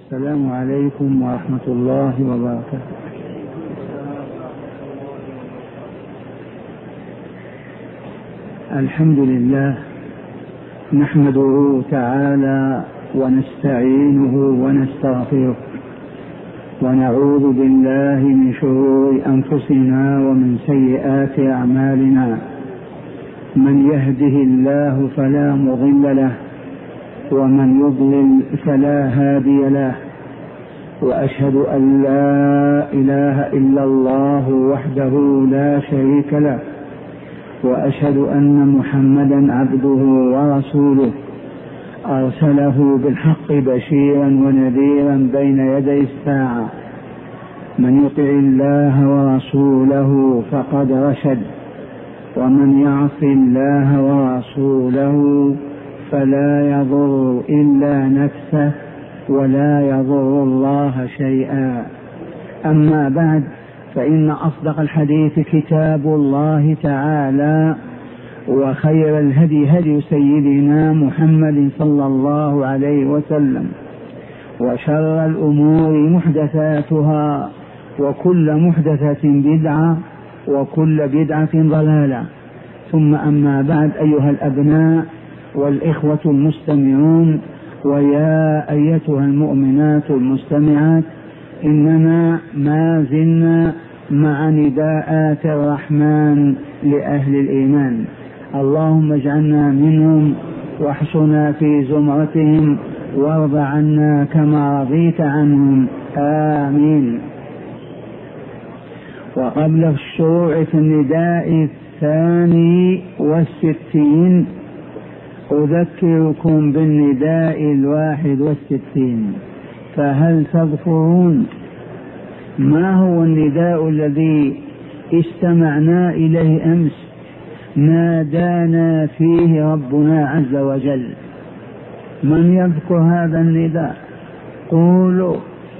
السلام عليكم ورحمة الله وبركاته. الحمد لله نحمده تعالى ونستعينه ونستغفره ونعوذ بالله من شرور أنفسنا ومن سيئات أعمالنا. من يهده الله فلا مضل له ومن يضلل فلا هادي له، وأشهد أن لا إله إلا الله وحده لا شريك له، وأشهد أن محمدا عبده ورسوله أرسله بالحق بشيرا ونذيرا بين يدي الساعة. من يطع الله ورسوله فقد رشد، ومن يعص الله ورسوله فلا يضر إلا نفسه ولا يضر الله شيئا. أما بعد، فإن أصدق الحديث كتاب الله تعالى، وخير الهدي هدي سيدنا محمد صلى الله عليه وسلم، وشر الأمور محدثاتها، وكل محدثة بدعة، وكل بدعة ضلالة. ثم أما بعد، أيها الأبناء والإخوة المستمعون، ويا أيتها المؤمنات المستمعات، إننا ما زلنا مع نداءات الرحمن لأهل الإيمان. اللهم اجعلنا منهم واحشنا في زمرتهم، وارض عنا كما رضيت عنهم، آمين. وقبل الشروع في النداء 62 أذكركم بالنداء 61. فهل تذكرون ما هو النداء الذي استمعنا إليه أمس؟ نادانا فيه ربنا عز وجل. من يذكر هذا النداء؟ قولوا: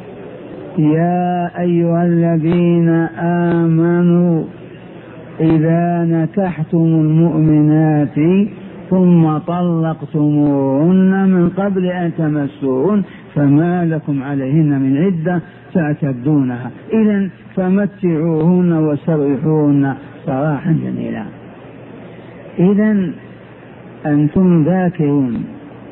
يا أيها الذين آمنوا إذا نكحتم المؤمنات ثم طلقتموهن من قبل أن تمسوهن فما لكم عليهن من عدة تعتدونها، إذن فمتعوهن وسرحوهن سراحا جميلا. إذن أنتم ذاكرون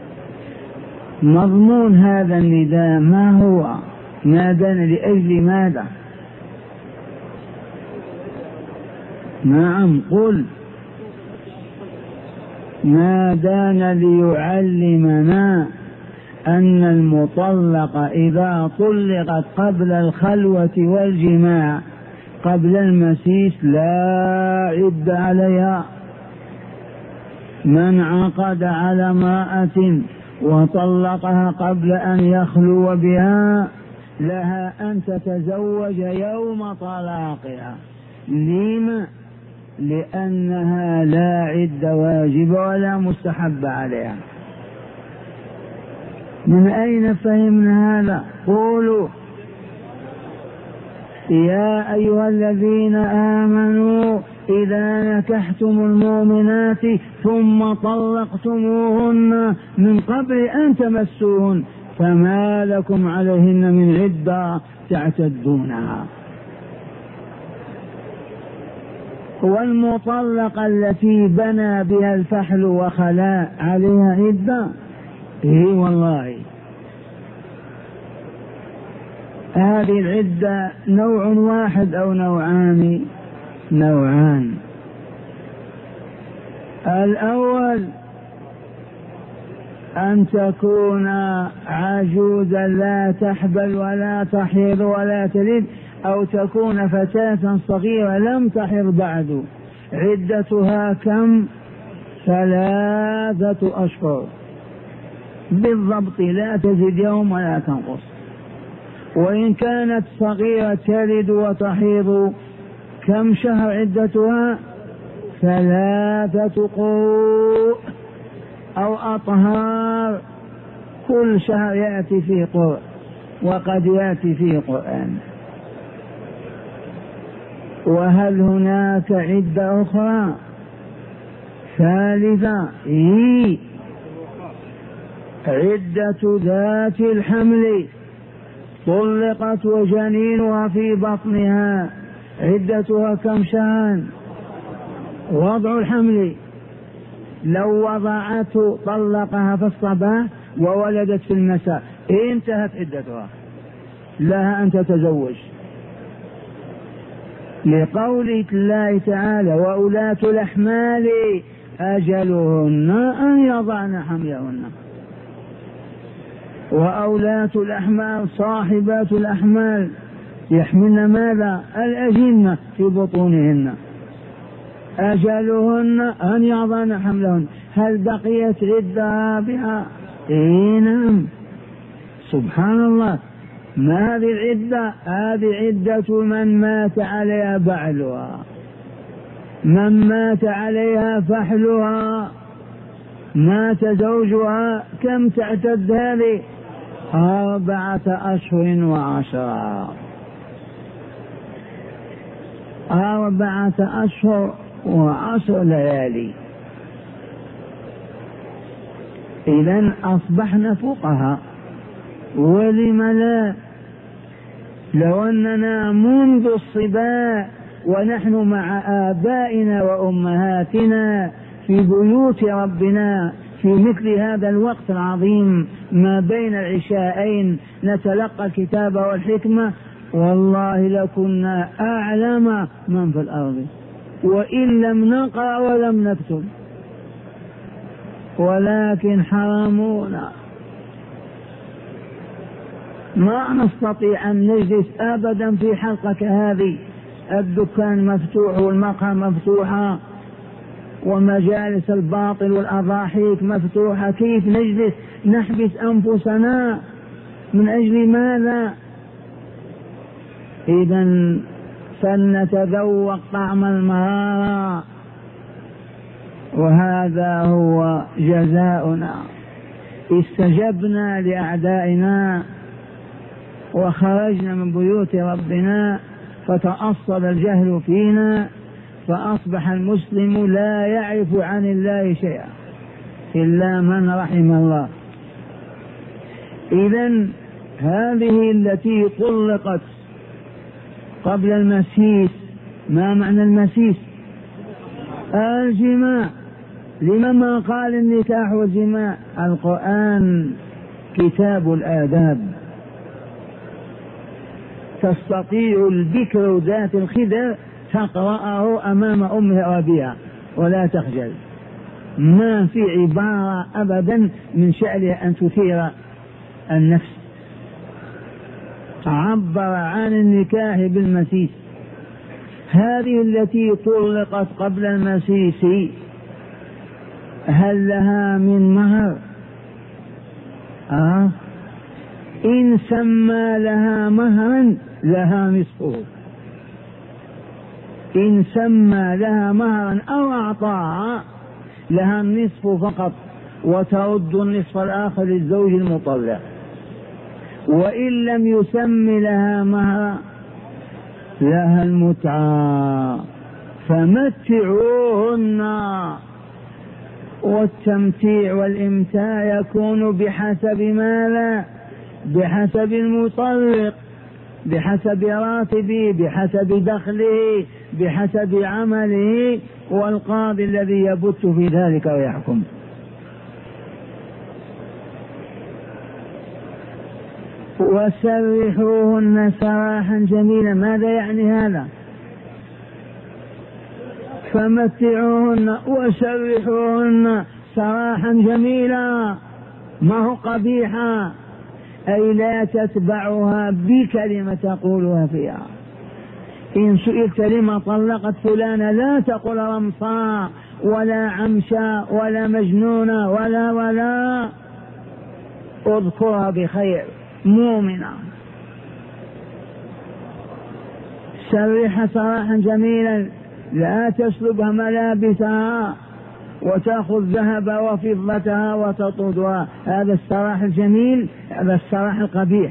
مضمون هذا النداء ما هو؟ نادانا لأجل ماذا؟ نعم، قل. نادانا ليعلمنا أن المطلق إذا طلقت قبل الخلوة والجماع قبل المسيس لا عد عليها. من عقد على امرأة وطلقها قبل أن يخلو بها لها أن تتزوج يوم طلاقها. لما؟ لأنها لا عدة واجبة ولا مستحب عليها. من أين فهمنا هذا؟ قولوا: يا أيها الذين آمنوا إذا نكحتم المؤمنات ثم طلقتموهن من قبل أن تمسوهن فما لكم عليهن من عدة تعتدونها. والمطلقة التي بنى بها الفحل وخلاء عليها عدة؟ إيه والله. هذه العدة نوع واحد أو نوعان؟ نوعان. الأول أن تكون عجوزا لا تحبل ولا تحيض ولا تلد، أو تكون فتاة صغيرة لم تحض بعد. عدتها كم؟ 3 أشهر بالضبط، لا تزيد يوم ولا تنقص. وإن كانت صغيرة تلد وتحيض كم شهر عدتها؟ 3 قروء أو أطهار، كل شهر يأتي فيه قرء وقد يأتي فيه قرآن. وهل هناك عدة أخرى ثالثة؟ عدة ذات الحمل طلقت وجنينها في بطنها عدتها كم شهرا؟ وضع الحمل. لو وضعته طلقها في الصباح وولدت في المساء انتهت عدتها، لها أن تتزوج، لقول الله تعالى وأولاة الأحمال أجلهن أن يضعن حملهن. وأولاة الأحمال صاحبات الأحمال يحملن ماذا؟ الأجنة في بطونهن، أجلهن أن يضعن حملهن. هل بقيت عدة بها؟ نعم، سبحان الله. ما هذه العدة؟ هذه عدة من مات عليها بعلها، من مات عليها فحلها، مات زوجها. كم تعتد هذه؟ 4 أشهر وعشرة. 4 أشهر و10 ليالي. إذن أصبحنا فقهاء. ولم لا؟ لو أننا منذ الصبا ونحن مع آبائنا وأمهاتنا في بيوت ربنا في مثل هذا الوقت العظيم ما بين العشاءين نتلقى الكتاب والحكمة، والله لكنا أعلم من في الأرض، وإن لم نقرأ ولم نكتب، ولكن حرمونا. ما نستطيع أن نجلس أبدا في حلقة كهذه، الدكان مفتوح والمقهى مفتوحة ومجالس الباطل والأضاحيك مفتوحة، كيف نجلس نحبس أنفسنا؟ من أجل ماذا؟ إذن فلنتذوق طعم المرارة، وهذا هو جزاؤنا. استجبنا لأعدائنا وخرجنا من بيوت ربنا فتأصل الجهل فينا، فأصبح المسلم لا يعرف عن الله شيئا إلا من رحم الله. إذن هذه التي طلقت قبل المسيس. ما معنى المسيس؟ الجماع. لما ما قال النكاح والجماع؟ القرآن كتاب الآداب، تستطيع البكر ذات الخدر تقرأه أمام أمها وأبيها ولا تخجل. ما في عبارة أبدا من شأنها أن تثير النفس. عبر عن النكاح بالمسيس. هذه التي طلقت قبل المسيس هل لها من مهر؟ إن سمى لها مهرا لها نصفه، إن سمى لها مهرا أو أعطاها لها النصف فقط، وترد النصف الآخر للزوج المطلق. وإن لم يسم لها مهرا لها المتعة. فمتعوهن. والتمتيع والإمتاع يكون بحسب ماذا؟ بحسب المطلق، بحسب راتبه، بحسب دخله، بحسب عمله، والقاضي الذي يبت في ذلك ويحكم. وسرحوهن سراحا جميلا. ماذا يعني هذا؟ فمتعوهن وسرحوهن سراحا جميلا، ما هو قبيحا، أي لا تتبعها بكلمة تقولها فيها. إن سئلت لما طلقت فلانة لا تقل رمصاء ولا عمشاء ولا مجنونة ولا اذكرها بخير، مؤمنة. سرح سراحا جميلا، لا تسلبها ملابسها وتأخذ ذهب وفضتها وتطردها. هذا السراح الجميل، هذا السراح القبيح.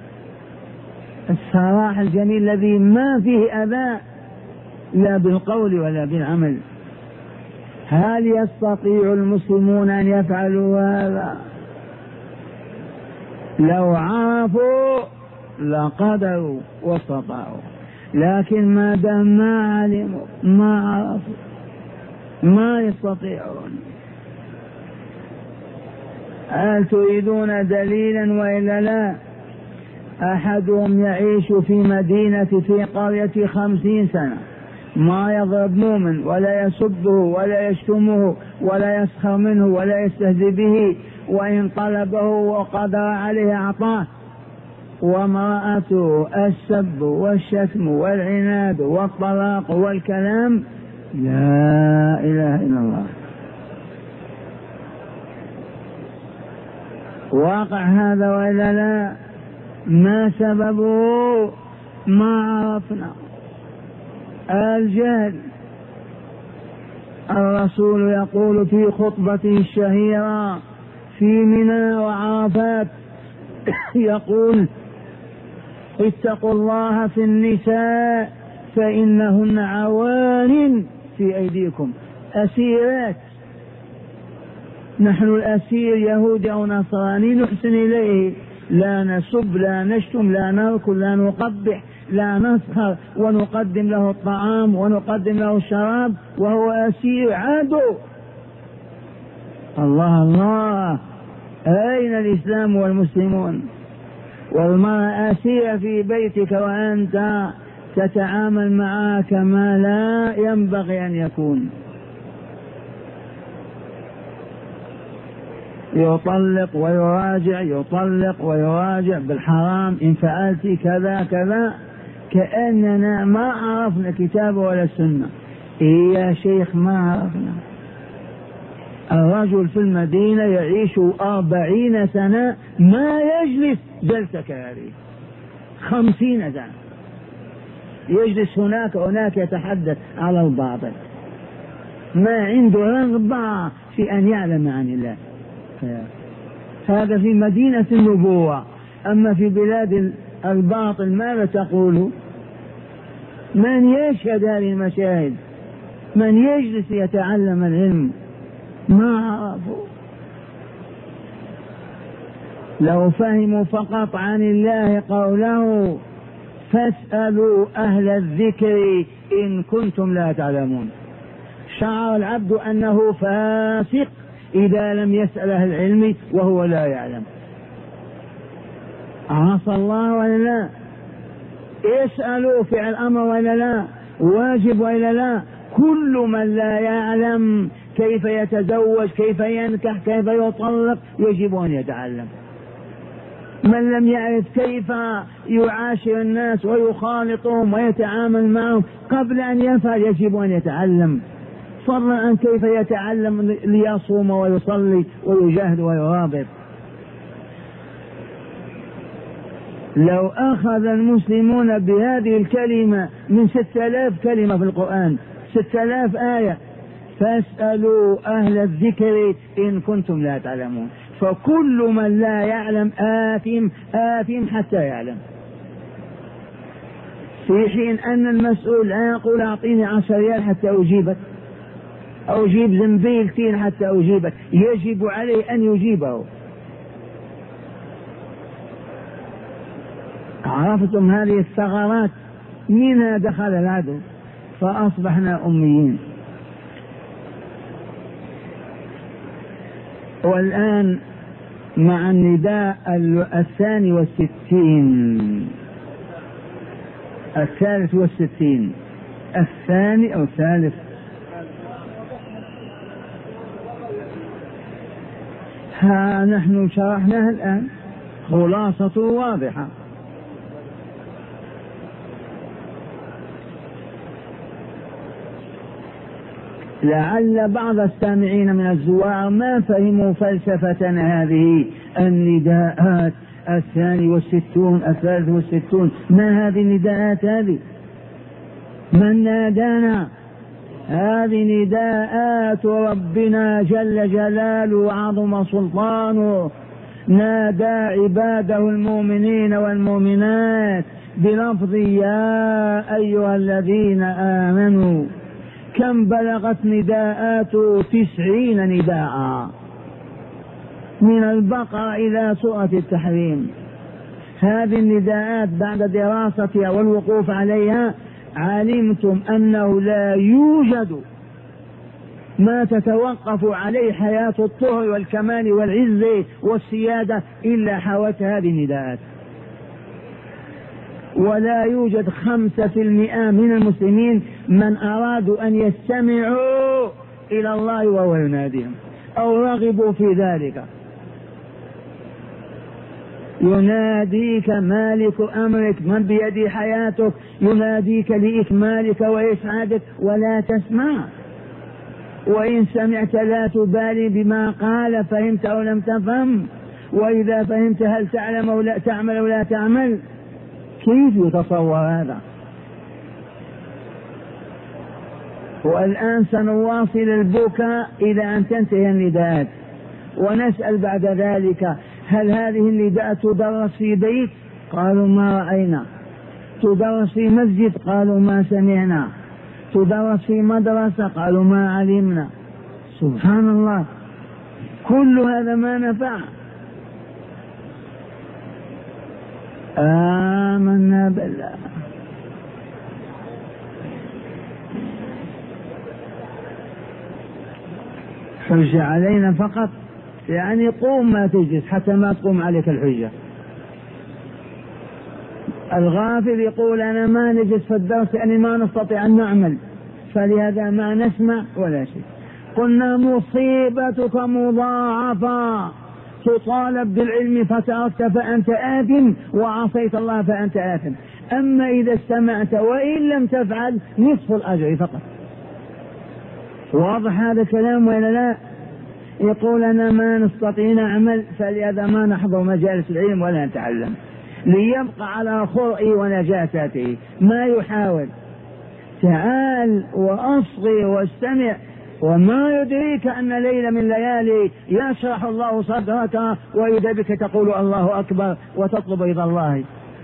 السراح الجميل الذي ما فيه أذى لا بالقول ولا بالعمل. هل يستطيع المسلمون أن يفعلوا هذا؟ لو عرفوا لقدروا واستطاعوا، لكن ما دام ما علموا ما عرفوا ما يستطيعون. هل تريدون دليلا وإلا لا؟ أحدهم يعيش في مدينة في قرية 50 سنة ما يضرب مؤمن ولا يسبه ولا يشتمه ولا يسخر منه ولا يستهزئ به، وإن طلبه وقدر عليه أعطاه، وامرأته السب والشتم والعناد والطلاق والكلام. لا إله إلا الله. واقع هذا وإلا لا؟ ما سببه؟ ما عرفنا. الجهل. الرسول يقول في خطبته الشهيرة في منى وعرفات يقول: اتقوا الله في النساء فإنهن عوان في أيديكم، أسيرات. نحن الأسير يهودي أو نصراني نحسن إليه، لا نسب لا نشتم لا نركض لا نقبح لا نسخر، ونقدم له الطعام ونقدم له الشراب وهو أسير عدو. الله الله، أين الإسلام والمسلمون؟ والمرأة أسيرة في بيتك وأنت تتعامل معها كما لا ينبغي أن يكون. يطلق ويراجع يطلق ويراجع بالحرام، إن فعلت كذا كذا، كأننا ما عرفنا كتاب ولا السنة. إيه يا شيخ ما عرفنا. الرجل في المدينة يعيش 40 سنة ما يجلس جلسة كهذه، 50 سنة يجلس هناك يتحدث على الباطل، ما عنده رغبة في أن يعلم عن الله. هذا في مدينة النبوة. أما في بلاد الباطل ماذا تقول؟ من يشهد هذه المشاهد؟ من يجلس يتعلم العلم؟ ما عرفوا. لو فهموا فقط عن الله قوله: فاسألوا أهل الذكر إن كنتم لا تعلمون. شعر العبد أنه فاسق إذا لم يسأل أهل العلم وهو لا يعلم. عصى الله ولا لا؟ اسألوا فعل أمر ولا لا؟ واجب ولا لا؟ كل من لا يعلم كيف يتزوج كيف ينكح كيف يطلق يجب أن يتعلم. من لم يعرف كيف يعاشر الناس ويخالطهم ويتعامل معهم قبل أن يفعل يجب أن يتعلم، فضلا عن كيف يتعلم ليصوم ويصلي ويجاهد ويرابط. لو أخذ المسلمون بهذه الكلمة من 6000 كلمة في القرآن، 6000 آية: فاسألوا أهل الذكر إن كنتم لا تعلمون، فكل من لا يعلم آثم حتى يعلم. في حين أن المسؤول لا يقول أعطيني 10 ريال حتى أجيبك، أو جيب زنبيلتين حتى أجيبك، يجب عليه أن يجيبه. عرفتم هذه الثغرات؟ منها دخل العدو فأصبحنا أميين. والآن مع النداء 62 63 الثاني أو الثالث، ها نحن شرحناها الآن، خلاصة واضحة. لعل بعض السامعين من الزوار ما فهموا فلسفتنا هذه النداءات 62 63. ما هذه النداءات هذه؟ من نادانا؟ هذه نداءات ربنا جل جلاله وعظم سلطانه، نادى عباده المؤمنين والمؤمنات بلفظ يا أيها الذين آمنوا. كم بلغت نداءات؟ 90 نداء من البقرة إلى سورة التحريم. هذه النداءات بعد دراستها والوقوف عليها علمتم أنه لا يوجد ما تتوقف عليه حياة الطهر والكمال والعز والسيادة إلا حوت هذه النداءات. ولا يوجد 5% من المسلمين من أرادوا أن يستمعوا إلى الله وهو يناديهم أو رغبوا في ذلك. يناديك مالك أمرك من بيده حياتك، يناديك لإكمالك وإسعادك ولا تسمع. وإن سمعت لا تبالي بما قال، فهمت أو لم تفهم، وإذا فهمت هل تعلم أو لا تعمل أو لا تعمل. كيف يتصور هذا؟ والآن سنواصل البكاء إلى أن تنتهي النداءات، ونسأل بعد ذلك هل هذه النداءات تدرس في بيت؟ قالوا ما رأينا. تدرس في مسجد؟ قالوا ما سمعنا. تدرس في مدرسة؟ قالوا ما علمنا. سبحان الله، كل هذا ما نفع. آمنا بالله. حجة علينا فقط، يعني قوم ما تجلس حتى ما تقوم عليك الحجة. الغافل يقول أنا ما نجلس في الدرس يعني ما نستطيع أن نعمل، فلهذا ما نسمع ولا شيء. قلنا مصيبتك مضاعفة، تطالب بالعلم فتركت فأنت آثم، وعصيت الله فأنت آثم. أما إذا استمعت وإن لم تفعل نصف الأجر فقط. واضح هذا الكلام ولا لا؟ يقول أنا ما نستطيع نعمل، فلهذا ما نحضر مجالس العلم ولا نتعلم، ليبقى على خرئي ونجاسته ما يحاول. تعال وأصغي واستمع. وما يدريك أن ليلة من ليالي يشرح الله صدرك وإذا بك تقول الله أكبر وتطلب رضا الله.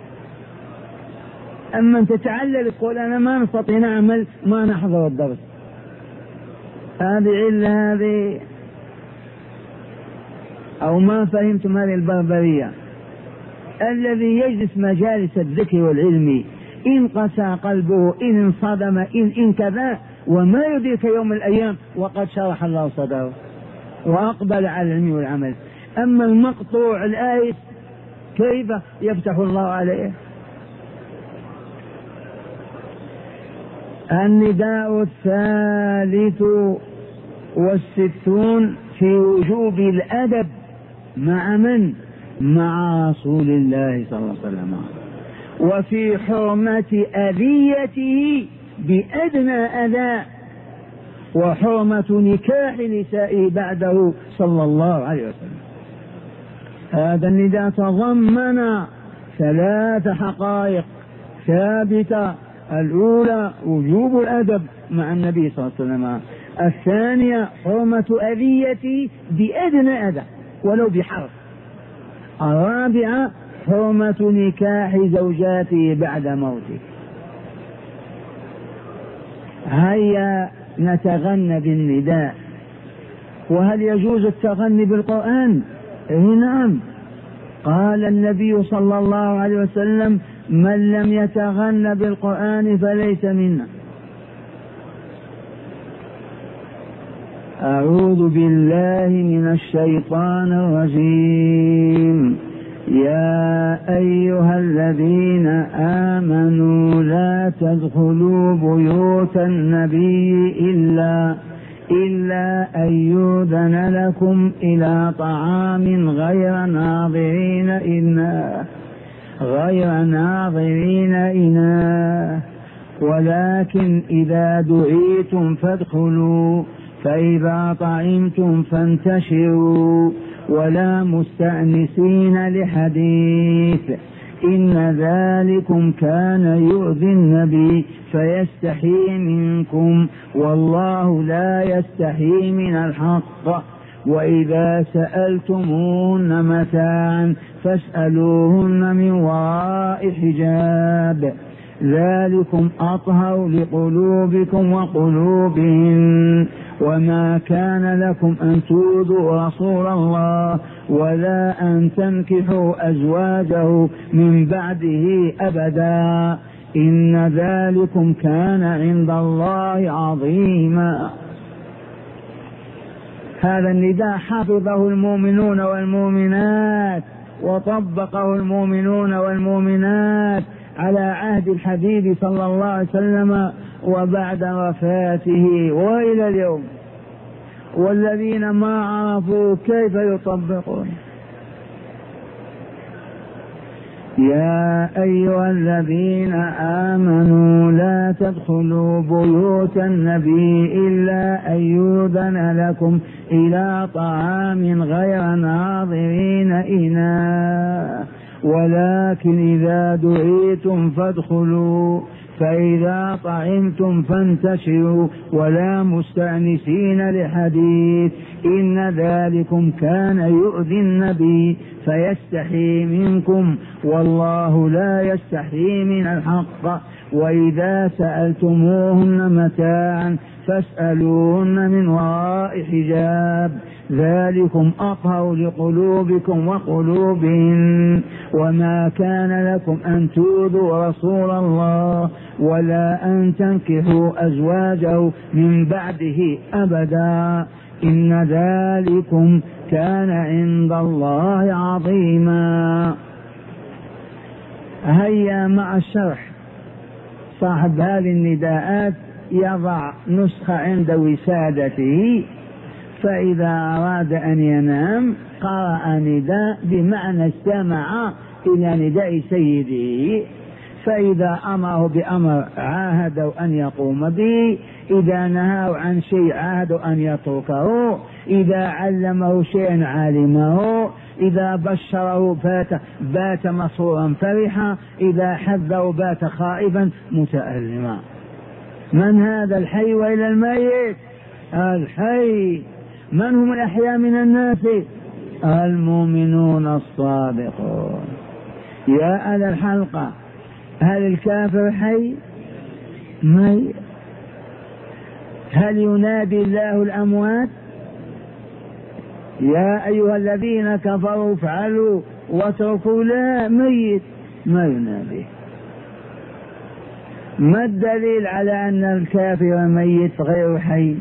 أما أن تتعلل تقول أنا ما نستطيع نعمل، ما نحضر الدرس. هذه علة هذه، أو ما فهمتم هذه البربرية. الذي يجلس مجالس الذكر والعلم إن قسى قلبه، إن انصدم، إن كذا، وما يدرك يوم الأيام وقد شرح الله صدره وأقبل على العلم والعمل. أما المقطوع الآيس كيف يفتح الله عليه؟ النداء 63 في وجوب الأدب مع من؟ مع رسول الله صلى الله عليه وسلم، وفي حرمة أذيته بأدنى أذى، وحرمة نكاح نسائه بعده صلى الله عليه وسلم. هذا النداء تضمن 3 حقائق ثابتة. الأولى وجوب الأدب مع النبي صلى الله عليه وسلم. الثانية حرمة أذيته بأدنى أذى ولو بحرف. الرابعة حرمة نكاح زوجاته بعد موته. هيا نتغنى بالنداء. وهل يجوز التغني بالقرآن؟ نعم. قال النبي صلى الله عليه وسلم من لم يتغنى بالقرآن فليس منا. أعوذ بالله من الشيطان الرجيم. يا أيها الذين آمنوا لا تدخلوا بيوت النبي إلا أن يؤذن لكم إلى طعام غير ناظرين إناه ولكن إذا دعيتم فادخلوا فإذا طعمتم فانتشروا ولا مستأنسين لحديث إن ذلكم كان يؤذي النبي فيستحي منكم والله لا يستحي من الحق وإذا سألتموهن متاعا فاسألوهن من وراء حجاب ذلكم أطهر لقلوبكم وقلوبهم وما كان لكم أن تؤذوا رسول الله ولا أن تنكحوا أزواجه من بعده أبدا إن ذلكم كان عند الله عظيما. هذا النداء حفظه المؤمنون والمؤمنات وطبقه المؤمنون والمؤمنات على عهد الحبيب صلى الله عليه وسلم وبعد وفاته وإلى اليوم، والذين ما عرفوا كيف يطبقون. يا أيها الذين آمنوا لا تدخلوا بيوت النبي إلا أن يؤذن لكم إلى طعام غير ناظرين إناء ولكن إذا دعيتم فادخلوا فإذا طعمتم فانتشروا ولا مستأنسين لحديث إن ذلكم كان يؤذي النبي فيستحي منكم والله لا يستحي من الحق وإذا سألتموهن متاعا فاسألوهن من وراء حجاب ذلكم أطهر لقلوبكم وقلوبهم وما كان لكم أن تؤذوا رسول الله ولا أن تنكحوا أزواجه من بعده أبدا إن ذلكم كان عند الله عظيما. هيا مع الشرح. صاحب هذه النداءات يضع نسخة عند وسادته، فإذا أراد أن ينام قرأ نداء بمعنى استمع إلى نداء سيده، فإذا أمره بأمر عاهدوا أن يقوم به، إذا نهوا عن شيء عاهدوا أن يتركه، إذا علمه شيئا علمه، إذا بشره بات مسرورا فرحا، إذا حذره بات خائفا متألما. من هذا الحي وإلى الميت؟ الحي. من هم الأحياء من الناس؟ المؤمنون الصادقون. يا أهل الحلقة، هل الكافر حي؟ ميت. هل ينادي الله الأموات؟ يا أيها الذين كفروا افعلوا واتركوا؟ لا، ميت ما ينادي. ما الدليل على أن الكافر ميت غير حي؟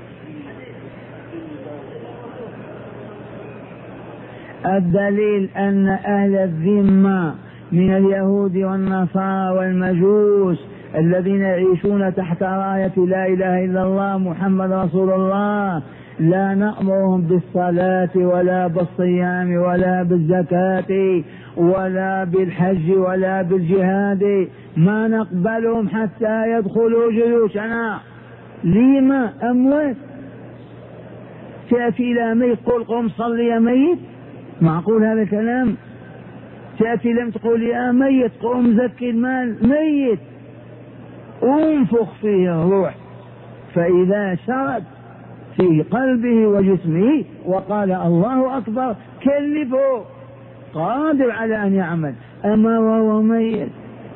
الدليل أن أهل الذمة من اليهود والنصارى والمجوس الذين يعيشون تحت راية لا إله إلا الله محمد رسول الله لا نأمرهم بالصلاة ولا بالصيام ولا بالزكاة ولا بالحج ولا بالجهاد، ما نقبلهم حتى يدخلوا جيوشنا. لما؟ أموات. تأتي إلى ميت قل قم صل يا ميت؟ معقول هذا الكلام؟ تأتي لم تقول يا ميت قم زكي المال؟ ميت انفخ فيه الروح، فإذا شرد في قلبه وجسمه وقال الله أكبر كلفه قادر على أن يعمل، أما وهو ميت.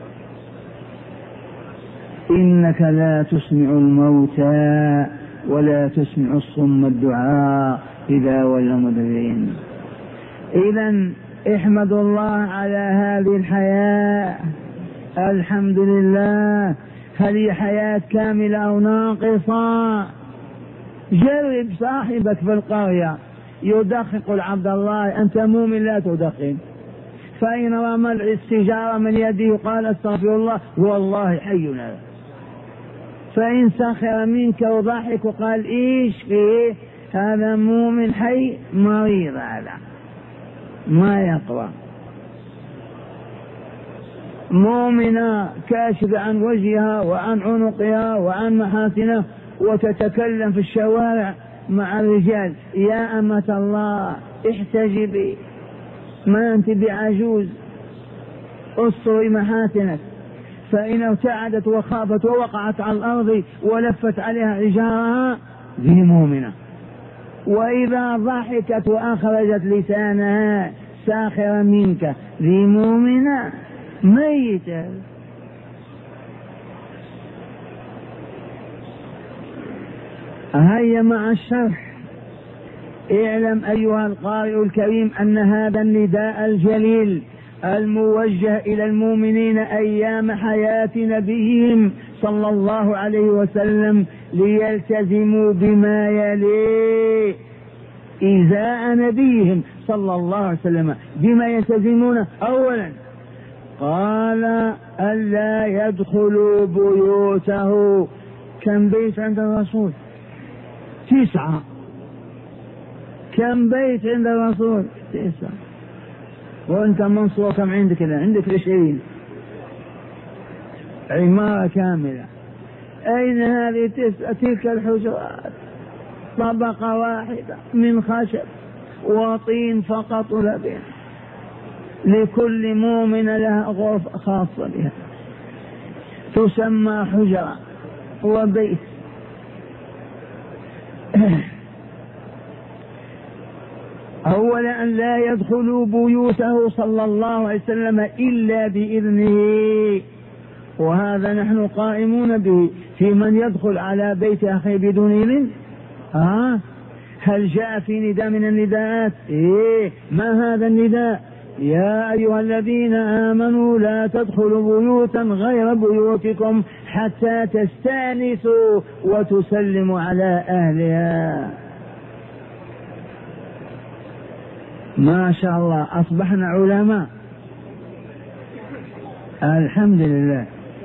إنك لا تسمع الموتى ولا تسمع الصم الدعاء إذا ولوا مدبرين. إذن احمدوا الله على هذه الحياة، الحمد لله. هل هي حياة كاملة أو ناقصة؟ جرب صاحبك في القرية يدخن، قل عبد الله أنت مؤمن لا تدخن، فإن رمى السجارة من يده قال استغفر الله والله حي لا، فإن سخر منك وضحك وقال إيش فيه هذا مؤمن حي مريض، هذا ما يقوى. مؤمنة كاشف عن وجهها وعن عنقها وعن محاسنها وتتكلم في الشوارع مع الرجال، يا أمة الله احتجبي، ما أنت بعجوز، أسري محاسنك. فإن ابتعدت وخافت ووقعت على الأرض ولفت عليها حجارها ذي مؤمنة. وإذا ضحكت وأخرجت لسانها ساخرا منك ذي مؤمنة. ميتة. هيا مع الشرح. اعلم أيها القارئ الكريم أن هذا النداء الجليل الموجه إلى المؤمنين أيام حياة نبيهم صلى الله عليه وسلم ليلتزموا بما يلي إزاء نبيهم صلى الله عليه وسلم. بما يلتزمون؟ أولا قال ألا يدخلوا بيوته. كم بيت عند الرسول؟ 9. كم بيت عند الرسول؟ 9. وانت منصور كم عندك؟ عندك 20 عمارة كاملة. أين هذه 9؟ تلك الحجرات طبقة واحدة من خشب وطين فقط لا بين، لكل مؤمن لها غرفة خاصة بها تسمى حجرة وبيت. أولا أن لا يدخلوا بيوته صلى الله عليه وسلم إلا بإذنه، وهذا نحن قائمون به في من يدخل على بيت أخيه بدون إذن. هل جاء في نداء من النداءات؟ ما هذا النداء؟ يا أيها الذين آمنوا لا تدخلوا بيوتا غير بيوتكم حتى تستأنسوا وتسلموا على أهلها. ما شاء الله أصبحنا علماء الحمد لله.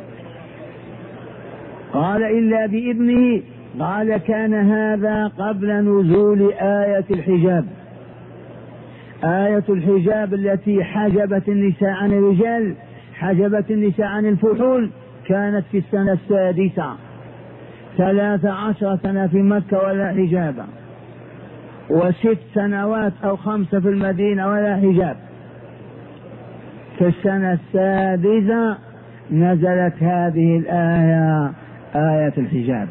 قال إلا بإذنه. قال كان هذا قبل نزول آية الحجاب. آية الحجاب التي حجبت النساء عن الرجال، حجبت النساء عن الفحول، كانت في السنة 6. 13 سنة في مكة ولا حجاب، و6 سنوات أو 5 في المدينة ولا حجاب. في السنة 6 نزلت هذه الآية، آية الحجاب.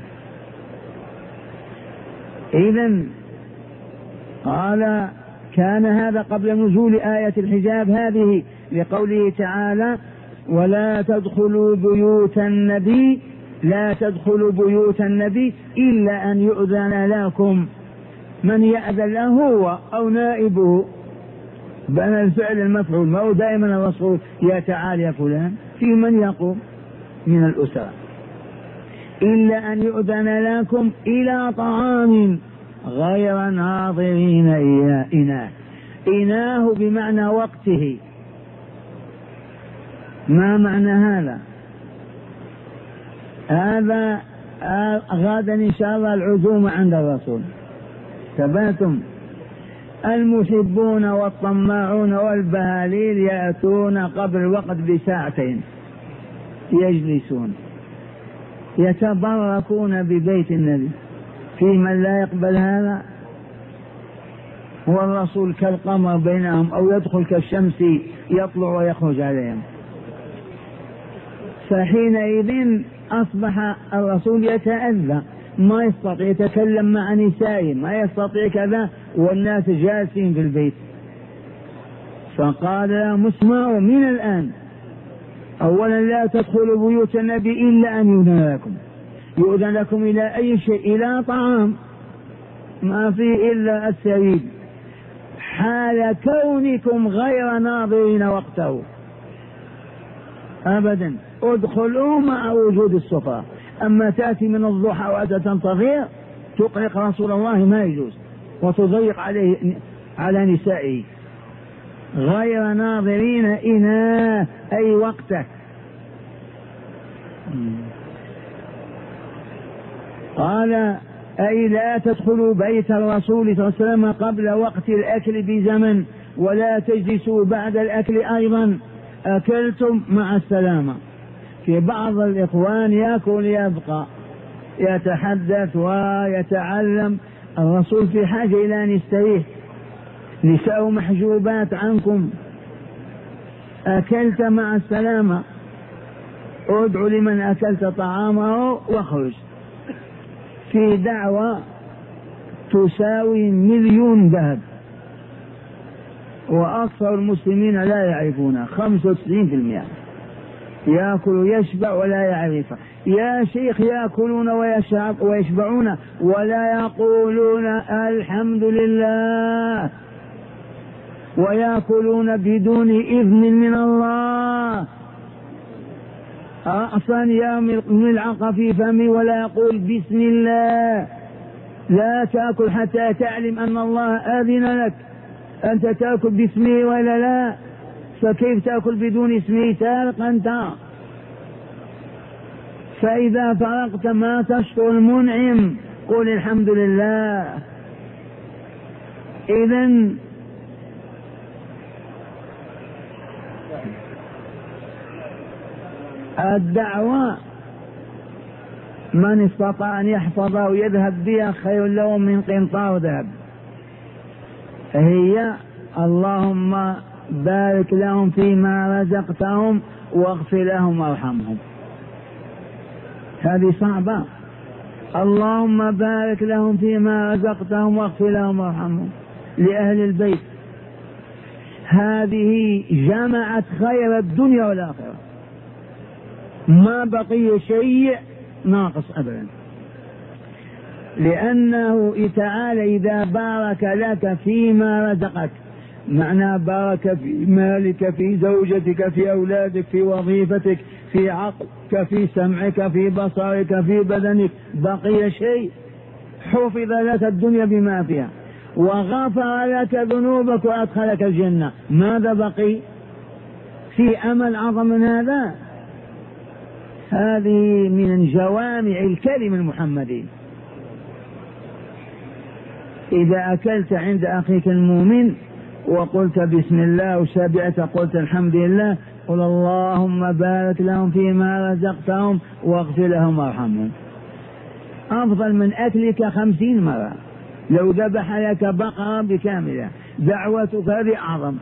إذن قال كان هذا قبل نزول آية الحجاب هذه، لقوله تعالى ولا تدخلوا بيوت النبي، لا تدخلوا بيوت النبي إلا أن يؤذن لكم. من يأذن له هو أو نائبه، بأن الفعل المفعول، ما هو دائما الرسول يا تعال يا فلان، في من يقوم من الأسرة. إلا أن يؤذن لكم إلى طعام غير ناظرين إناه. إناه بمعنى وقته. ما معنى هذا؟ هذا غدا إن شاء الله العزومة عند الرسول. ثباتم المحبون والطماعون والبهاليل يأتون قبل الوقت ب2 يجلسون يتبركون ببيت النبي. في من لا يقبل هذا؟ والرسول كالقمر بينهم، أو يدخل كالشمس يطلع ويخرج عليهم. فحينئذ أصبح الرسول يتأذى، ما يستطيع يتكلم مع نسائه، ما يستطيع كذا، والناس جالسين في البيت. فقال لهم اسمعوا من الآن، أولا لا تدخلوا بيوت النبي إلا أن يؤذن لكم. يؤذن لكم إلى أي شيء؟ إلى طعام ما فيه إلا السريد، حال كونكم غير ناظرين وقته أبدا. ادخلوا مع وجود السفرة. أما تأتي من الضحى وأنت تنتظر تقلق رسول الله ما يجوز، وتضيق عليه على نسائه. غير ناظرين إناه أي وقته. قال أي لا تدخلوا بيت الرسول صلى الله عليه وسلم قبل وقت الأكل بزمن، ولا تجلسوا بعد الأكل أيضا. أكلتم مع السلامة. في بعض الإخوان يأكل يبقى يتحدث ويتعلم، الرسول في حاجة إلى أن يستريح. نساء محجوبات عنكم. أكلت مع السلامة، ادعو لمن أكلت طعامه واخرج. في دعوة تساوي 1,000,000 ذهب، وأكثر المسلمين لا يعرفونها، 95%. يأكل ويشبع ولا يعرف. يا شيخ يأكلون ويشبعون ولا يقولون الحمد لله، ويأكلون بدون إذن من الله. أصلا يملعق في فمي ولا يقول بسم الله. لا تأكل حتى تعلم أن الله آذن لك. أنت تأكل باسمه ولا لا؟ فكيف تأكل بدون اسمه؟ سارق أنت. فإذا فرغت ما تشكر المنعم قل الحمد لله. إذن الدعوة من استطاع أن يحفظها ويذهب بها خير له من قنطار ذهب. هي اللهم بارك لهم فيما رزقتهم واغفر لهم وارحمهم. هذه صعبة. اللهم بارك لهم فيما رزقتهم واغفر لهم وارحمهم لأهل البيت. هذه جمعت خير الدنيا والآخرة، ما بقي شيء ناقص أبدا، لأنه تعالى إذا بارك لك فيما رزقك، معنى بارك في مالك، في زوجتك، في أولادك، في وظيفتك، في عقلك، في سمعك، في بصرك، في بدنك، بقي شيء؟ حفظ لك الدنيا بما فيها وغفر لك ذنوبك وأدخلك الجنة، ماذا بقي؟ في أمل أعظم من هذا؟ هذه من جوامع الكلم المحمدي. إذا أكلت عند أخيك المؤمن وقلت بسم الله وشبعت قلت الحمد لله، قل اللهم بارك لهم فيما رزقتهم واغفر لهم وارحمهم، أفضل من أكلك 50 مرة. لو ذبح لك بقرة بكاملة دعوتك هذه أعظم.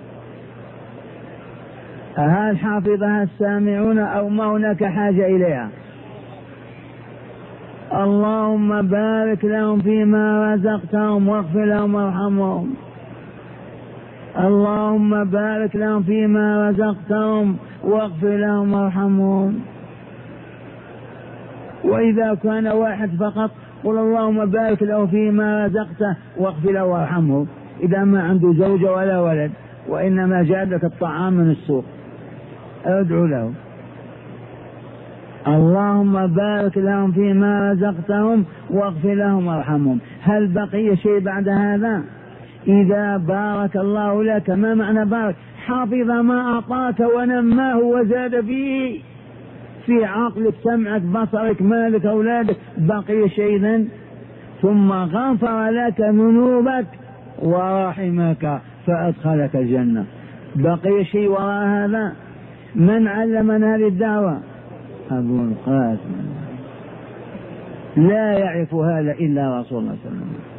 هل حافظها السامعون أو ما هناك حاجة إليها؟ اللهم بارك لهم فيما رزقتهم واغفر لهم وارحمهم. اللهم بارك لهم فيما رزقتهم واغفر لهم وارحمهم. وإذا كان واحد فقط قل اللهم بارك له فيما رزقته واغفر له وارحمه، إذا ما عنده زوجة ولا ولد وإنما جاب لك الطعام من السوق ادعو له. اللهم بارك لهم فيما رزقتهم واغفر لهم وارحمهم. هل بقي شيء بعد هذا؟ إذا بارك الله لك، ما معنى بارك؟ حفظ ما أعطاك ونماه وزاد فيه، في عقلك، سمعك، بصرك، مالك، أولادك، بقي شيئا. ثم غفر لك ذنوبك ورحمك فأدخلك الجنة، بقي شيء وراء هذا؟ من علمنا هذه الدعوة؟ أبو القاسم. لا يعرف هذا إلا رسول الله صلى الله عليه وسلم.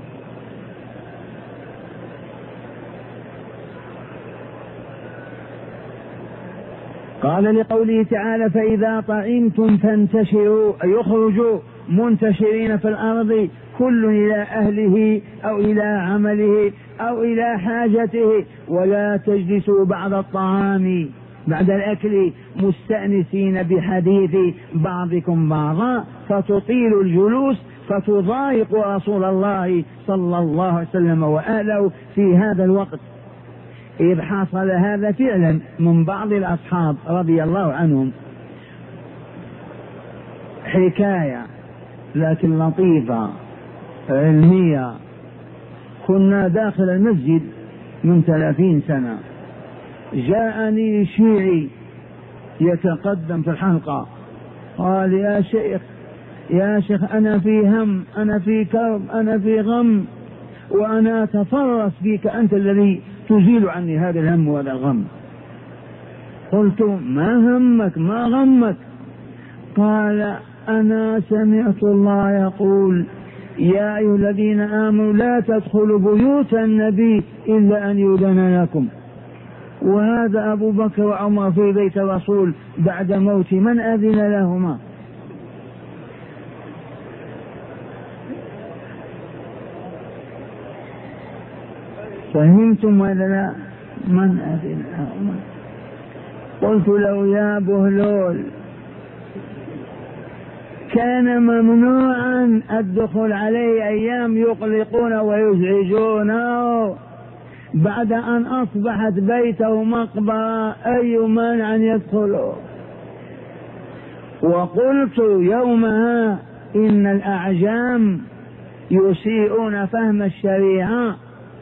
قال لقوله تعالى فإذا طعمتم فانتشروا، يخرجوا منتشرين في الأرض كل إلى أهله أو إلى عمله أو إلى حاجته، ولا تجلسوا بعد الطعام بعد الأكل مستأنسين بحديث بعضكم بعضا فتطيل الجلوس فتضايق رسول الله صلى الله عليه وسلم وأهله في هذا الوقت. إذ حصل هذا فعلا من بعض الأصحاب رضي الله عنهم، حكاية لكن لطيفة علمية. كنا داخل المسجد من 30 سنة، جاءني شيعي يتقدم في الحلقة قال يا شيخ أنا في هم، أنا في كرب، أنا في غم، وأنا أتفرس فيك، أنت الذي تزيل عني هذا الهم وهذا الغم. قلت ما همك ما غمك؟ قال أنا سمعت الله يقول يا أيها الذين آمنوا لا تدخلوا بيوت النبي إلا أن يؤذن لكم، وهذا أبو بكر وعمر في بيت الرسول بعد موت من أذن لهما؟ فهمتم ولا لا؟ من أذن لهما؟ قلت له يا بهلول كان ممنوعا الدخول عليه أيام يقلقون ويزعجونه، بعد أن أصبحت بيته مقبرة أي مانع أن يدخلوا؟ وقلت يومها إن الأعجام يسيئون فهم الشريعة،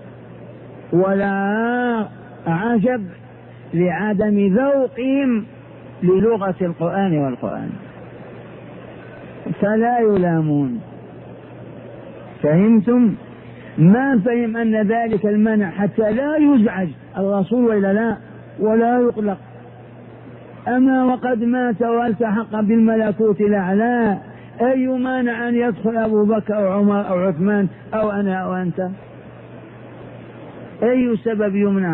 ولا عجب لعدم ذوقهم للغة القرآن والقرآن، فلا يلامون. فهمتم؟ ما فهم أن ذلك المنع حتى لا يزعج الرسول وإلا لا ولا يقلق. أما وقد مات والتحق بالملكوت الأعلى، أي مانع أن يدخل أبو بكر أو عمر أو عثمان أو أنا أو أنت؟ أي سبب يمنع؟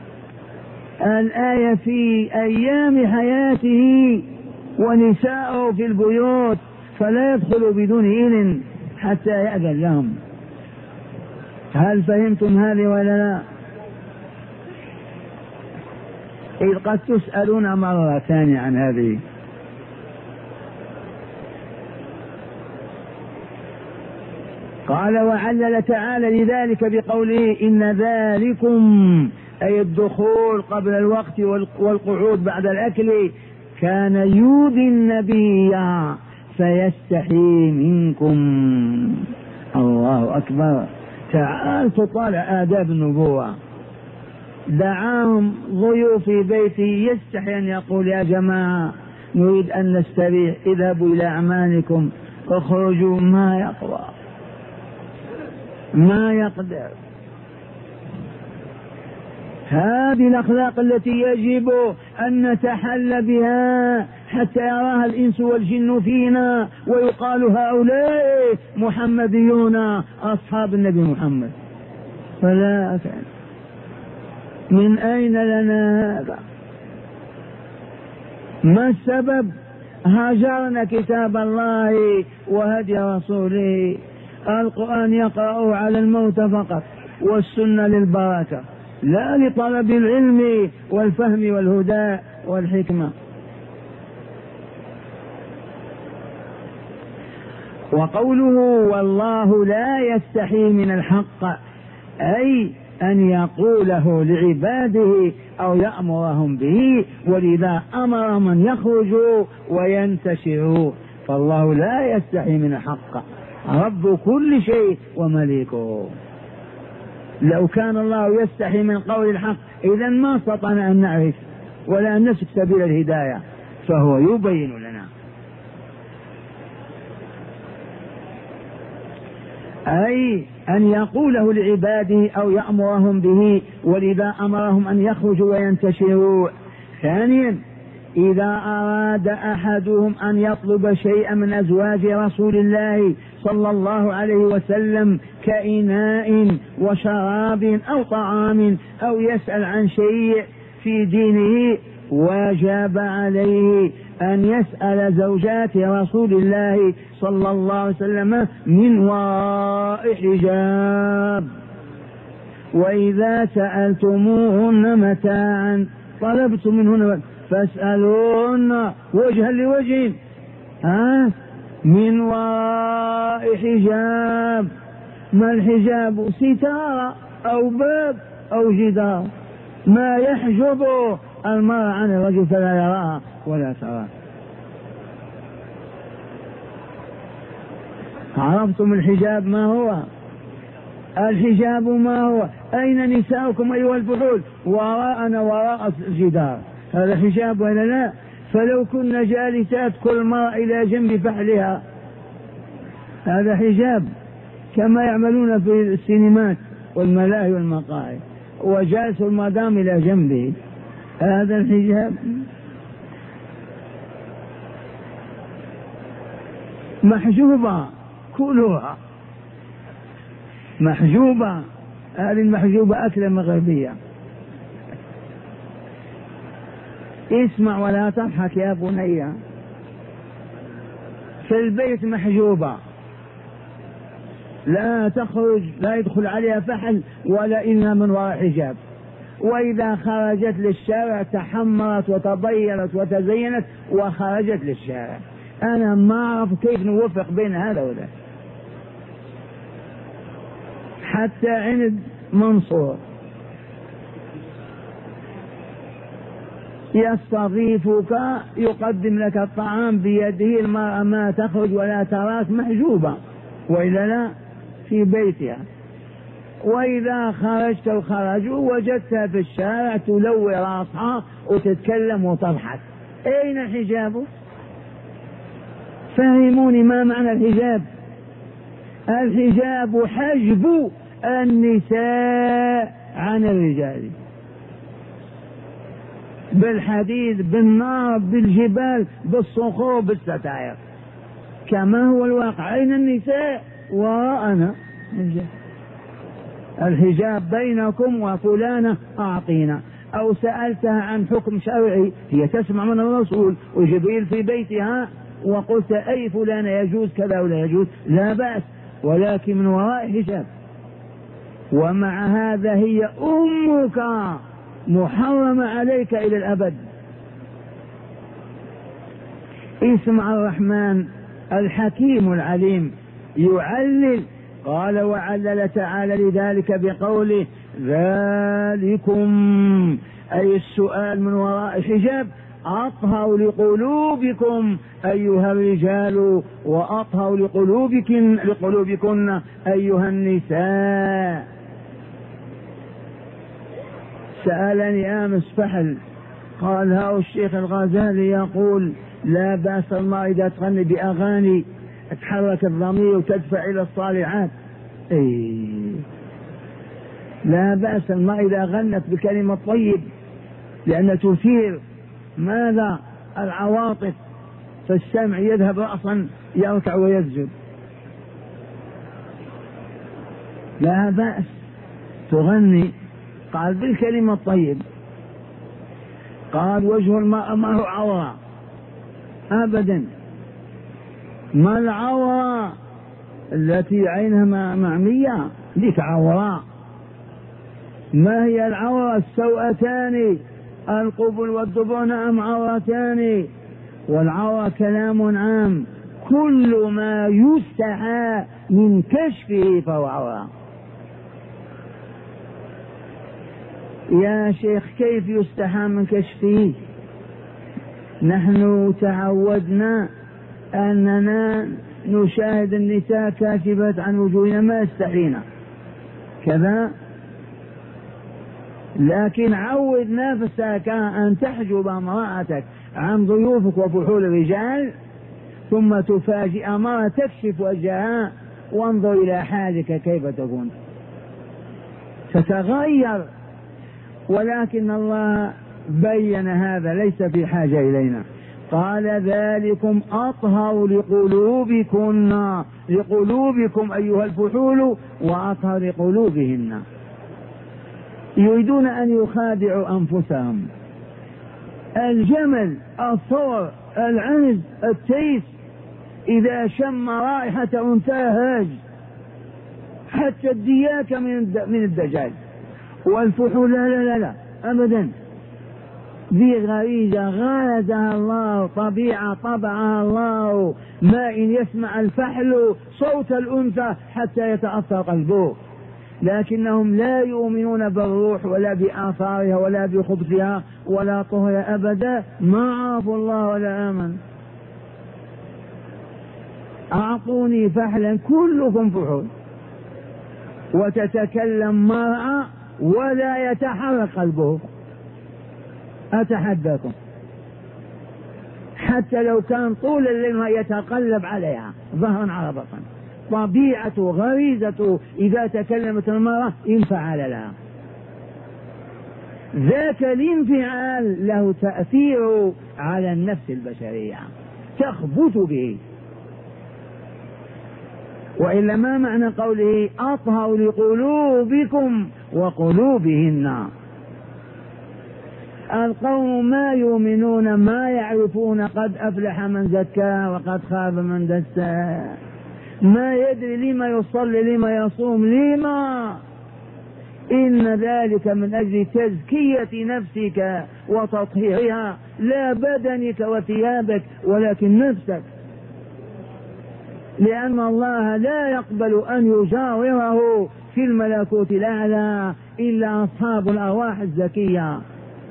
الآية في أيام حياته ونساءه في البيوت، فلا يدخل بدون إذن حتى يأذن لهم. هل فهمتم هذه ولا لا؟ إذ قد تسألون مرة ثانية عن هذه. قال وعلل تعالى لذلك بقوله إن ذلكم أي الدخول قبل الوقت والقعود بعد الأكل كان يؤذي النبي فيستحي منكم. الله أكبر. تعال تطالع آداب النبوة. دعاهم ضيوف في بيتي يستحي أن يقول يا جماعة نريد أن نستريح، اذهبوا إلى أعمالكم، اخرجوا. ما يقوى، ما يقدر. هذه الأخلاق التي يجب أن نتحلى بها حتى يراها الإنس والجن فينا ويقال هؤلاء محمديون أصحاب النبي محمد. فلا أفعل. من أين لنا هذا؟ ما السبب؟ هاجرنا كتاب الله وهدي رسوله. القرآن يقرأ على الموت فقط، والسنة للبركة لا لطلب العلم والفهم والهدى والحكمة. وقوله والله لا يستحي من الحق أي أن يقوله لعباده أو يأمرهم به، ولذا أمرهم أن يخرجوا وينتشروا. فالله لا يستحي من الحق، رب كل شيء ومليكه. لو كان الله يستحي من قول الحق إذن ما استطعنا أن نعرف ولا أن نسلك سبيل الهداية، فهو يبين لنا. أي أن يقوله لعباده أو يأمرهم به، ولذا أمرهم أن يخرجوا وينتشروا. ثانيا إذا أراد أحدهم أن يطلب شيئا من أزواج رسول الله صلى الله عليه وسلم كإناء وشراب أو طعام، أو يسأل عن شيء في دينه، وجب عليه أن يسأل زوجات رسول الله صلى الله عليه وسلم من وراء حجاب. وإذا سألتموهن متاعا طلبتم منهن فاسألوهن وجها لوجه من وراء حجاب. ما الحجاب؟ ستارة أو باب أو جدار، ما يحجب المرأة عن الرجل فلا يراها ولا تراه. عرفتم الحجاب ما هو؟ الحجاب ما هو؟ أين نساؤكم أيها الفحول؟ وراءنا وراء الجدار، هذا حجاب ولا لا؟ فلو كنا جالسات كل مرة إلى جنب فحلها هذا حجاب، كما يعملون في السينمات والملاهي والمقاهي وجالس المدام إلى جنبه، هذا الحجاب. محجوبة كلها محجوبة، هذه المحجوبة أكلة مغربية. اسمع ولا تضحك يا بني. في البيت محجوبة، لا تخرج، لا يدخل عليها فحل ولا إلا من وراء حجاب. وإذا خرجت للشارع تحمرت وتبيرت وتزينت وخرجت للشارع. أنا ما أعرف كيف نوفق بين هذا وذاك. حتى عند منصور يستضيفك يقدم لك الطعام بيده، المرأة ما تخرج ولا تراك محجوبة وإلا لا في بيتها، وإذا خرجت وخرجوا وجدتها في الشارع تلوي راسها وتتكلم وتضحك. أين الحجاب؟ فهموني ما معنى الحجاب. الحجاب حجب النساء عن الرجال، بالحديد بالنار بالجبال بالصخور بالستائر كما هو الواقع. أين النساء؟ وراءنا الحجاب بينكم وفلانة أعطينا، أو سألتها عن حكم شرعي هي تسمع من الرسول وجبريل في بيتها وقلت أي فلانة يجوز كذا ولا يجوز، لا بأس، ولكن من وراء حجاب. ومع هذا هي أمك محرمة عليك إلى الأبد. اسمع الرحمن الحكيم العليم يعلل، قال وعلل تعالى لذلك بقوله ذلكم، أي السؤال من وراء حجاب، أطهر لقلوبكم أيها الرجال وأطهر لقلوبكن أيها النساء. سألني أمس فحل، قال ها الشيخ الغزالي يقول لا بأس الله إذا تغني بأغاني تحرك الضمير وتدفع إلى الصالحات. لا بأس الله إذا غنت بكلمة طيب، لأن تثير ماذا؟ العواطف، فالسمع يذهب رأسا يركع ويسجد. لا بأس تغني، قال بالكلمة الطيب. قال وجه المرأة ما هو عورة أبدا، ما العورة التي عينها معمية ذيك عورة. ما هي العورة؟ السوءتان القبل والدبر، نعم عورتان. والعورة كلام عام، كل ما يستحى من كشفه فهو عورة. يا شيخ كيف يستحى من كشفه؟ نحن تعودنا أننا نشاهد النساء كاشفات عن وجوهنا ما استحينا كذا، لكن عود نفسك أن تحجب امرأتك عن ضيوفك وفحول الرجال، ثم تفاجئ امرأة تكشف وجهها، وانظر إلى حالك كيف تكون، تتغير. ولكن الله بين هذا ليس في حاجة إلينا. قال ذلكم أطهر لقلوبكم أيها الفحول وأطهر لقلوبهن. يريدون أن يخادعوا أنفسهم. الجمل الثور العنز التيس إذا شم رائحة انتهج، حتى الدياك من الدجاج. والفحول لا لا لا, لا أبدا، ذي غريزة غرزها الله، طبيعة طبعها الله، ما إن يسمع الفحل صوت الأنثى حتى يتأثر قلبه، لكنهم لا يؤمنون بالروح ولا بآثارها ولا بخبثها ولا طهرها أبدا، ما عرفوا الله ولا آمن. أعطوني فحلا كلكم فحول، وتتكلم مرأة ولا يتحرك قلبه، أتحداكم، حتى لو كان طول الليل ما يتقلب عليها ظهرا على بطن. طبيعته غريزته إذا تكلمت المرأة انفعل لها. ذاك الانفعال له تأثير على النفس البشرية، تخبط به. وإلا ما معنى قوله أطهر لقلوبكم وقلوبهن؟ القوم ما يؤمنون، ما يعرفون قد أفلح من زكاه وقد خاب من دساه، ما يدري لما يصلي لما يصوم لما إن ذلك من أجل تزكية نفسك وتطهيرها، لا بدنك وثيابك ولكن نفسك، لأن الله لا يقبل أن يجاوره في الملكوت الأعلى إلا أصحاب الأرواح الزكية.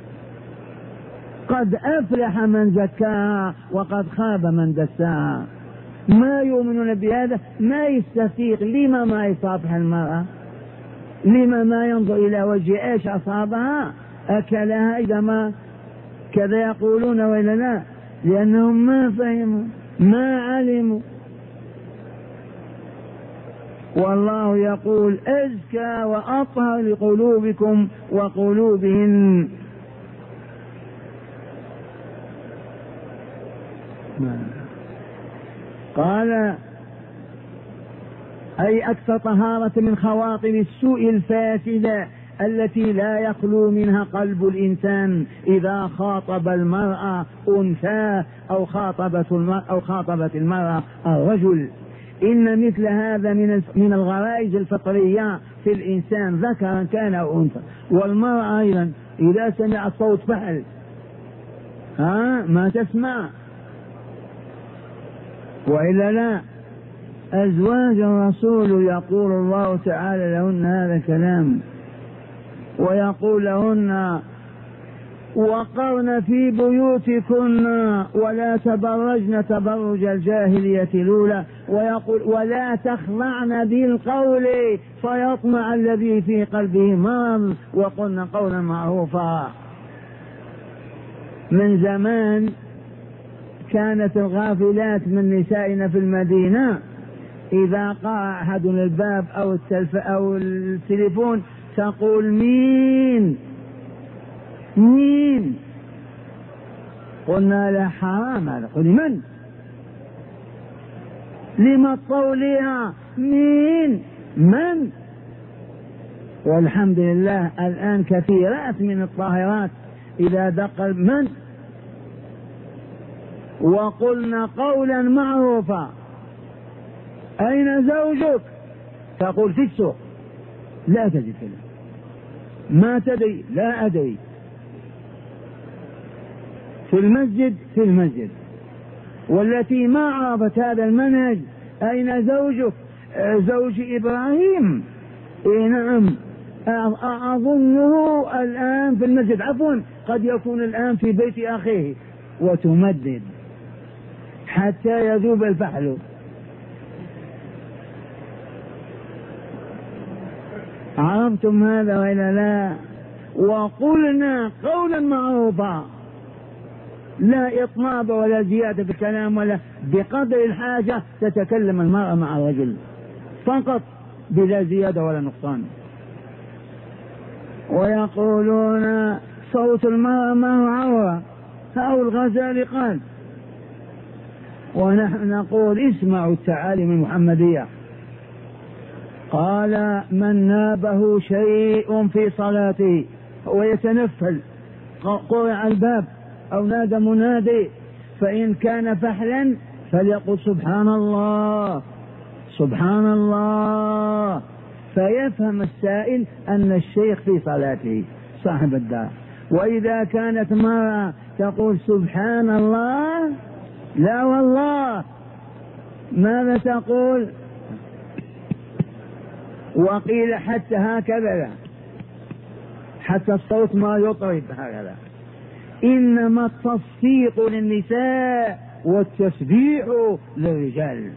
قد أفلح من زكاها وقد خاب من دساها. ما يؤمنون بهذا، ما يستفيق. لما ما يصافح المرأة؟ لما ما ينظر إلى وجه إيش أصابها؟ أكلها إذا ما كذا يقولون وإلا لا؟ لأنهم ما فهموا ما علموا. والله يقول أزكى وأطهر لقلوبكم وقلوبهم. قال أي أكثر طهارة من خواطر السوء الفاسدة التي لا يخلو منها قلب الإنسان إذا خاطب المرأة أنثى أو خاطبت المرأة الرجل. إن مثل هذا من الغرائز الفطرية في الإنسان ذكرا كان أو أنثى. والمرأة أيضا إذا سمعت صوت فحل ما تسمع وإلا لا. أزواج الرسول يقول الله تعالى لهن هذا الكلام، ويقول لهن وقرن في بيوتكن ولا تبرجن تبرج الجاهلية الأولى، ويقول ولا تخضعن بالقول فيطمع الذي في قلبه مرض وقلن قولا معروفا. من زمان كانت الغافلات من نسائنا في المدينة إذا قرأ أحد الباب أو التليفون تقول مين مين؟ قلنا لا حرام هذا. قل من؟ لما تطوليها مين من؟ والحمد لله الآن كثيرات من الطاهرات إذا دق من وقلنا قولا معروفا. أين زوجك؟ تقول في السوق. لا تجد كلام. ما تدري؟ لا أدري. في المسجد. والتي ما عرفت هذا المنهج أين زوجك؟ زوج إبراهيم. إيه نعم، أظنه الآن في المسجد، عفوا قد يكون الآن في بيت أخيه، وتمدد حتى يذوب الفحل. عرفتم هذا وإلا لا؟ وقلنا قولا معروفا، لا إطناب ولا زيادة بالكلام ولا بقدر الحاجة تتكلم المرأة مع الرجل فقط بلا زيادة ولا نقصان. ويقولون صوت المرأة ما هو عورة، أو الغزال قال. ونحن نقول اسمعوا التعاليم المحمدية. قال من نابه شيء في صلاته ويتنفل قرع الباب أو نادى منادي فإن كان فحلا فليقل سبحان الله سبحان الله، فيفهم السائل أن الشيخ في صلاته صاحب الدار. وإذا كانت مرأة تقول سبحان الله، لا والله، ماذا تقول؟ وقيل حتى هكذا، حتى الصوت ما يطرب هكذا. إنما التصفيق للنساء والتسبيح للرجال.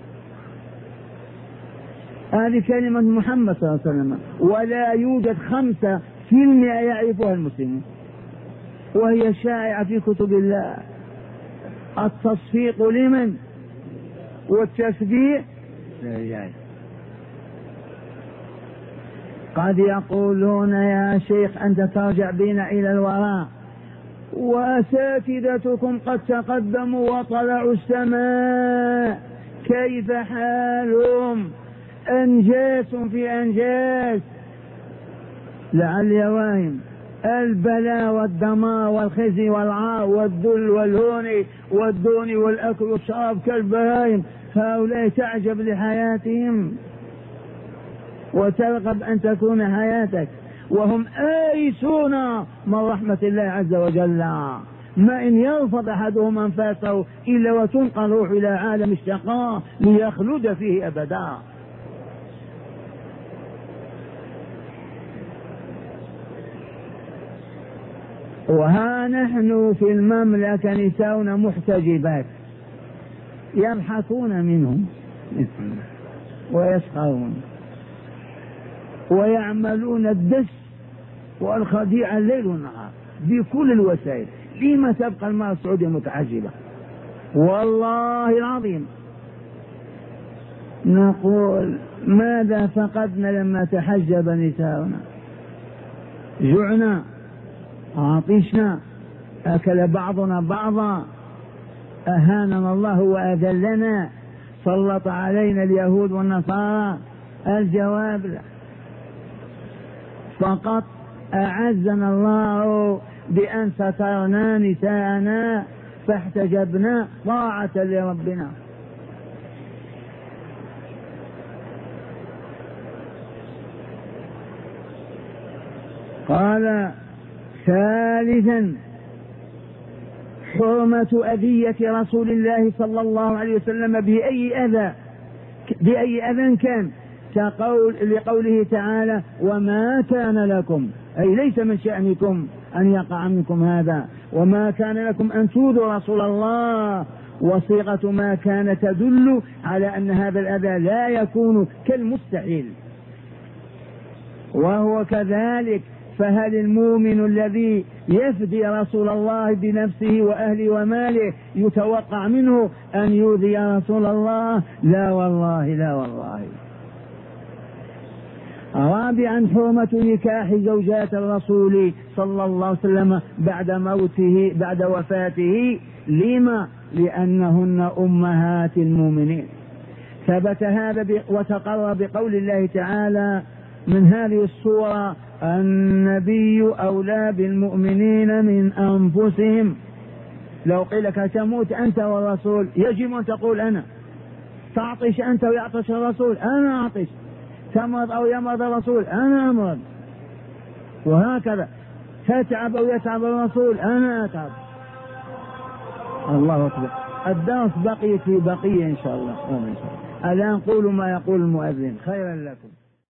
هذه كلمة محمد صلى الله عليه وسلم، ولا يوجد 5% يعرفها المسلمون، وهي شائعة في كتب الله. التصفيق لمن؟ والتسبيح للرجال. قد يقولون يا شيخ أنت ترجع بنا إلى الوراء، وأساتذتكم قد تقدموا وطلعوا السماء، كيف حالهم؟ أنجاس في أنجاس. لعل واهم البلاء والدمار والخزي والعار والذل والهون والدون والأكل والشراب كالبهائم، هؤلاء تعجب لحياتهم وترغب أن تكون حياتك. وهم آيسون من رحمة الله عز وجل. ما إن يرفض أحدهم أنفاسه إلا وتنقل روح إلى عالم الشقاء ليخلد فيه أبدا. وها نحن في المملكة نساؤنا محتجبات يضحكون منهم ويسخرون ويعملون الدس والخديعة الليل والنهار بكل الوسائل. لما تبقى المرأة السعودية متعجبة؟ والله العظيم نقول ماذا فقدنا لما تحجب نساؤنا؟ جعنا، عطشنا، أكل بعضنا بعضا، أهاننا الله وأذلنا، سلط علينا اليهود والنصارى. الجواب لا، فقط أعزنا الله بأن سترنا نساءنا فاحتجبنا طاعة لربنا. قال ثالثا حرمة أذية رسول الله صلى الله عليه وسلم بأي أذى كان، لقوله تعالى وما كان لكم، أي ليس من شأنكم أن يقع منكم هذا، وما كان لكم أن تؤذوا رسول الله، وصيغة ما كان تدل على أن هذا الأذى لا يكون كالمستحيل. وهو كذلك، فهل المؤمن الذي يفدي رسول الله بنفسه وأهله وماله يتوقع منه أن يؤذي رسول الله؟ لا والله، لا والله. رابعا حرمة نكاح زوجات الرسول صلى الله عليه وسلم بعد وفاته. لما؟ لأنهن أمهات المؤمنين. ثبت هذا وتقرر بقول الله تعالى من هذه السورة النبي أولى بالمؤمنين من أنفسهم. لو قيل لك تموت أنت والرسول يجب أن تقول أنا. تعطش أنت ويعطش الرسول أنا أعطش. تمرض أو يمرض الرسول أنا أمرض. وهكذا تتعب أو يتعب الرسول أنا أتعب. الله أكبر. الدرس بقي في بقية إن شاء الله. الآن قولوا ما يقول المؤذن خيرا لكم.